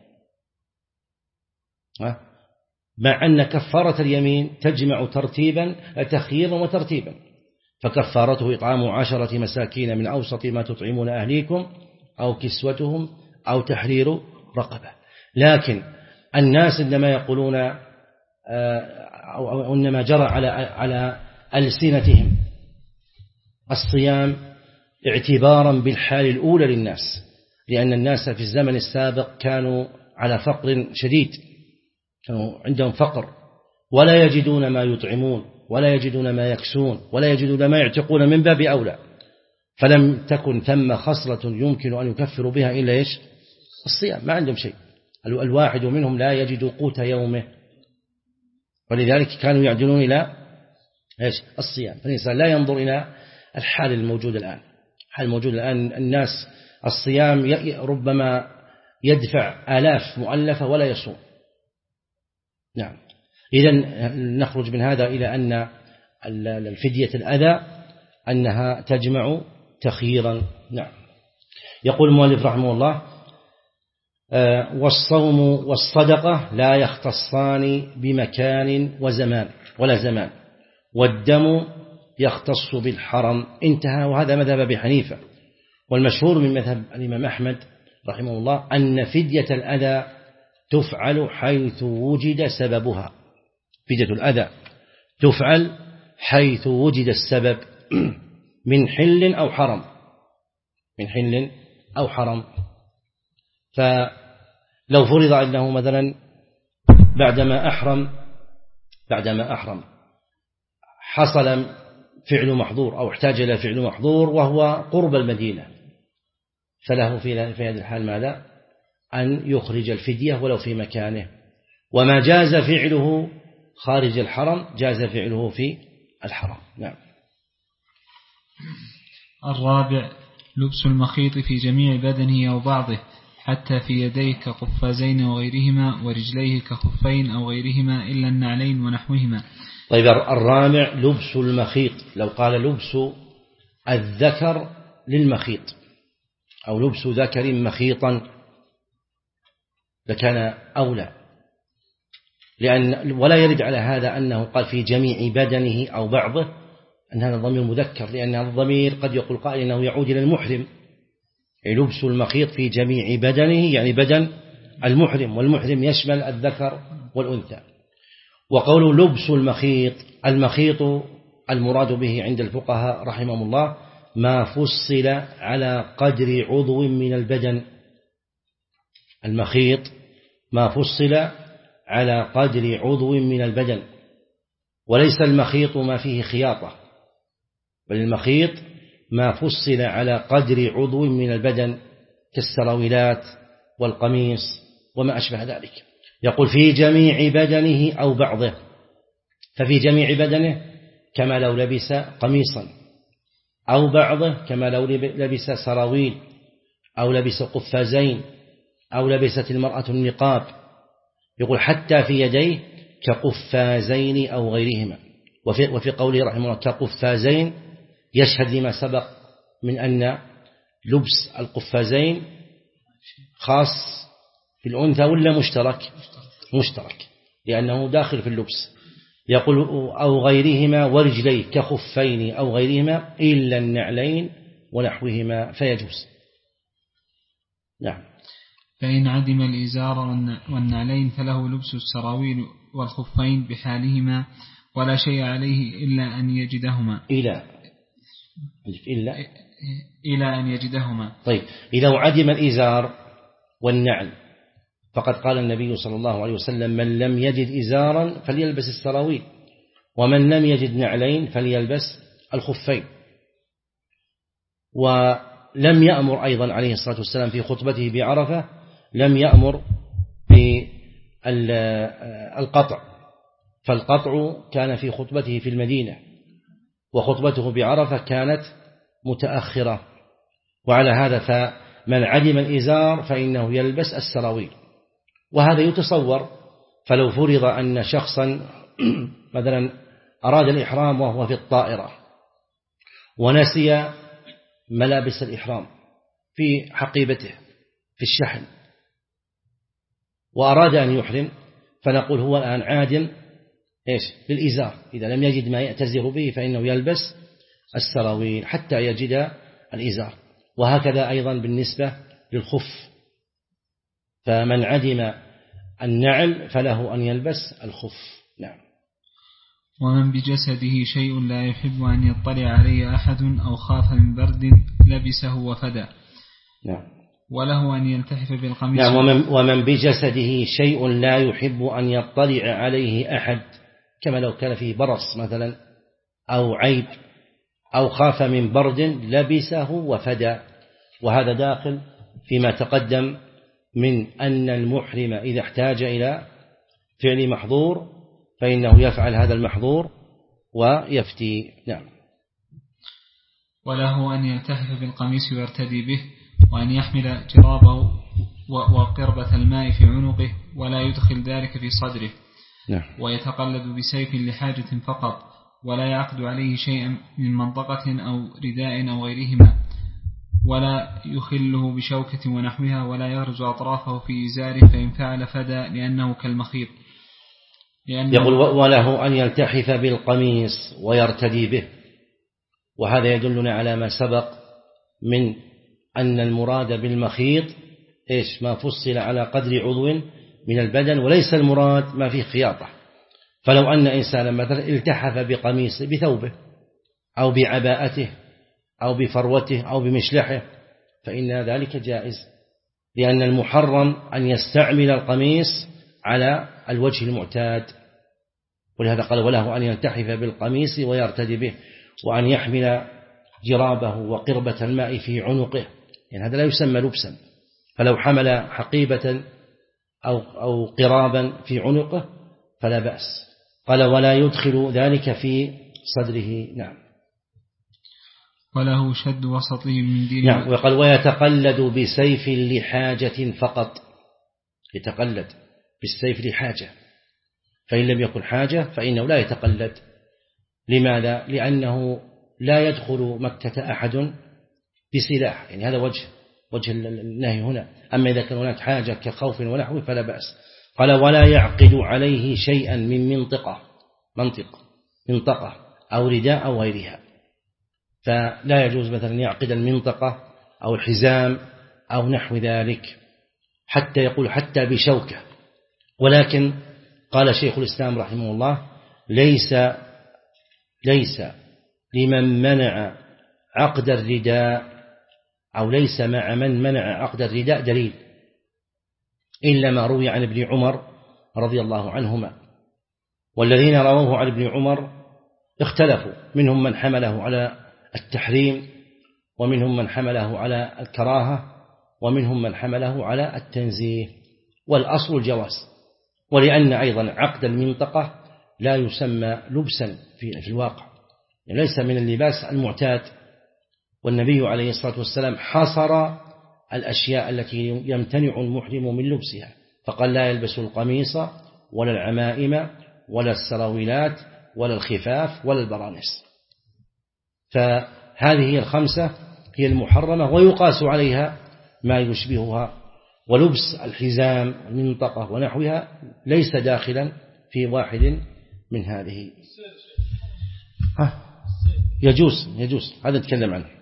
مع أن كفارة اليمين تجمع تخييرا وترتيبا. فكفارته إطعام 10 مساكين من أوسط ما تطعمون أهليكم أو كسوتهم أو تحرير رقبة. لكن الناس إنما يقولون أو إنما جرى على ألسنتهم الصيام اعتبارا بالحال الأولى للناس، لأن الناس في الزمن السابق كانوا على فقر شديد، كانوا عندهم فقر ولا يجدون ما يطعمون ولا يجدون ما يكسون ولا يجدون ما يعتقون من باب أولى، فلم تكن ثم خصلة يمكن أن يكفروا بها إلا الصيام. ما عندهم شيء، الواحد منهم لا يجد قوت يومه، ولذلك كانوا يعدلون إلى الصيام. فالإنسان لا ينظر إلى الحال الموجود الآن. الحال الموجود الآن الناس الصيام ربما يدفع آلاف مؤلفة ولا يصوم. نعم. إذن نخرج من هذا إلى أن الفدية الأذى أنها تجمع تخييرا. نعم. يقول المؤلف رحمه الله والصوم والصدقة لا يختصان بمكان وزمان ولا زمان، والدم يختص بالحرم. انتهى. وهذا مذهب أبي حنيفة، والمشهور من مذهب الإمام أحمد رحمه الله أن فدية الأذى تفعل حيث وجد سببها. فدية الأذى تفعل حيث وجد السبب من حل أو حرم، من حل أو حرم. فلو فرض أنه مثلا بعدما أحرم حصل فعل محظور أو احتاج إلى فعل محظور وهو قرب المدينة، فله في هذه الحال ماذا؟ أن يخرج الفدية ولو في مكانه. وما جاز فعله خارج الحرم جاز فعله في الحرم. نعم. الرابع لبس المخيط في جميع بدنه أو بعضه حتى في يديه كقفازين وغيرهما، ورجليه كخفين أو غيرهما إلا النعلين ونحوهما. طيب الرابع لبس المخيط. لو قال لبس الذكر للمخيط أو لبس ذكر مخيطا لكان أولى، ولا يرد على هذا أنه قال في جميع بدنه أو بعضه، أن هذا الضمير مذكر، لأن هذا الضمير قد يقول قائل أنه يعود إلى المحرم. لبس المخيط في جميع بدنه يعني بدن المحرم، والمحرم يشمل الذكر والأنثى. وقول لبس المخيط المراد به عند الفقهاء رحمهم الله ما فصل على قدر عضو من البدن. المخيط ما فصل على قدر عضو من البدن، وليس المخيط ما فيه خياطة، بل المخيط ما فصل على قدر عضو من البدن كالسراويلات والقميص وما أشبه ذلك. يقول في جميع بدنه أو بعضه، ففي جميع بدنه كما لو لبس قميصا، أو بعضه كما لو لبس سراويل أو لبس قفازين أو لبست المرأة النقاب. يقول حتى في يديه كقفازين أو غيرهما. وفي قوله رحمه الله كقفازين يشهد لما سبق من أن لبس القفازين خاص في الأنثى ولا مشترك لأنه داخل في اللبس. يقول أو غيرهما ورجليه كخفين أو غيرهما إلا النعلين ونحوهما فيجوز. نعم. فإن عدم الإزار والنعلين فله لبس السراويل والخفين بحالهما ولا شيء عليه إلا أن يجدهما. إلى أن يجدهما. طيب إذا عدم الإزار والنعل فقد قال النبي صلى الله عليه وسلم من لم يجد إزارا فليلبس السراويل، ومن لم يجد نعلين فليلبس الخفين. ولم يأمر أيضا عليه الصلاة والسلام في خطبته بعرفة لم يأمر بالقطع، فالقطع كان في خطبته في المدينة، وخطبته بعرفة كانت متأخرة. وعلى هذا فمن عدم الإزار فإنه يلبس السراويل. وهذا يتصور، فلو فرض أن شخصا مثلا أراد الإحرام وهو في الطائرة ونسي ملابس الإحرام في حقيبته في الشحن وأراد أن يحرم، فنقول هو الآن عادم للإزار. إذا لم يجد ما يأتزر به فإنه يلبس السراويل حتى يجد الإزار. وهكذا أيضا بالنسبة للخف، فمن عدم النعل فله أن يلبس الخف. نعم. ومن بجسده شيء لا يحب أن يطلع عليه أحد أو خاف من برد لبسه وفدى. نعم. وله أن يلتحف بالقميص. نعم. ومن بجسده شيء لا يحب أن يطلع عليه أحد، كما لو كان فيه برص مثلا أو عيب أو خاف من برد لبسه وفدى. وهذا داخل فيما تقدم من أن المحرم إذا احتاج إلى فعل محظور فإنه يفعل هذا المحظور ويفتي. نعم. وله أن يلتحف بالقميص ويرتدي به، وأن يحمل جرابه وقربة الماء في عنقه ولا يدخل ذلك في صدره. نعم. ويتقلد بسيف لحاجة فقط، ولا يعقد عليه شيئا من منطقة أو رداء أو غيرهما، ولا يخله بشوكة ونحوها، ولا يغرز أطرافه في إزاره، فإن فعل فدى لأنه كالمخيط. يقول وله أن يلتحف بالقميص ويرتدي به. وهذا يدلنا على ما سبق من أن المراد بالمخيط ما فصل على قدر عضو من البدن، وليس المراد ما فيه خياطة. فلو أن إنسانا مثلا التحف بقميص بثوبه أو بعباءته أو بفروته أو بمشلحه فإن ذلك جائز، لأن المحرم أن يستعمل القميص على الوجه المعتاد، ولهذا قال وله أن يلتحف بالقميص ويرتدي به، وأن يحمل جرابه وقربة الماء في عنقه، يعني هذا لا يسمى لبسا. فلو حمل حقيبة أو قرابا في عنقه فلا بأس. قال ولا يدخل ذلك في صدره. نعم. وله شد وسطه من دين. نعم. وقال ويتقلد بسيف لحاجة فقط، يتقلد بالسيف لحاجة، فإن لم يكن حاجة فإنه لا يتقلد. لماذا؟ لأنه لا يدخل مكة أحد بسلاح، يعني هذا وجه النهي هنا. أما إذا كان هناك حاجة كخوف ونحوه فلا بأس. قال ولا يعقد عليه شيئا من منطقة أو رداء أو غيرها، فلا يجوز مثلا يعقد المنطقة أو الحزام أو نحو ذلك، حتى يقول حتى بشوكة. ولكن قال شيخ الإسلام رحمه الله ليس لمن منع عقد الرداء أو ليس مع من منع عقد الرداء دليل إلا ما روي عن ابن عمر رضي الله عنهما. والذين رووه عن ابن عمر اختلفوا، منهم من حمله على التحريم، ومنهم من حمله على الكراهة، ومنهم من حمله على التنزيه، والأصل الجواز. ولأن أيضا عقد المنطقة لا يسمى لبسا في الواقع، يعني ليس من اللباس المعتاد. والنبي عليه الصلاة والسلام حصر الأشياء التي يمتنع المحرم من لبسها، فقال لا يلبس القميص ولا العمائم ولا السراويلات ولا الخفاف ولا البرانس. فهذه هي الخمسة هي المحرمة، ويقاس عليها ما يشبهها. ولبس الحزام والمنطقة ونحوها ليس داخلا في واحد من هذه. يجوز هذا نتكلم عنه.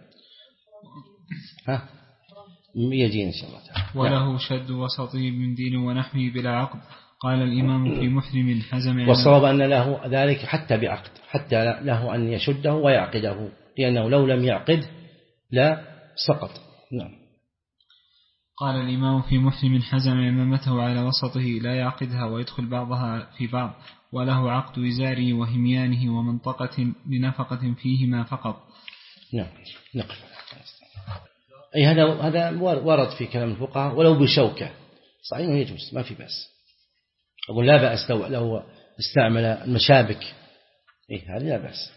يجي إن شاء الله تعالى. وله شد وسطه من دين ونحوه بلا عقد. قال الإمام في محرم حزم. والصواب أن له ذلك حتى بعقد، حتى له أن يشده ويعقده، لأنه لو لم يعقد لا سقط. نعم. قال الإمام في محرم حزم عمامته على وسطه لا يعقدها ويدخل بعضها في بعض، وله عقد إزاره وهميانه ومنطقة لنفقة فيهما فقط. نعم. نقف. أي هذا ورد في كلام الفقهاء ولو بشوكة، صحيح يجوز ما في بأس. أقول لا بأس لو استعمل المشابك، هذا لا بأس.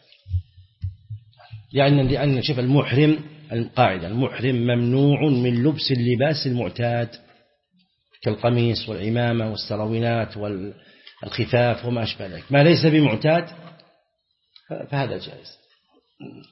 لأن شوف المحرم، القاعدة المحرم ممنوع من لبس اللباس المعتاد كالقميص والعمامة والسراويلات والخفاف وما أشبه ذلك. ما ليس بمعتاد فهذا جائز.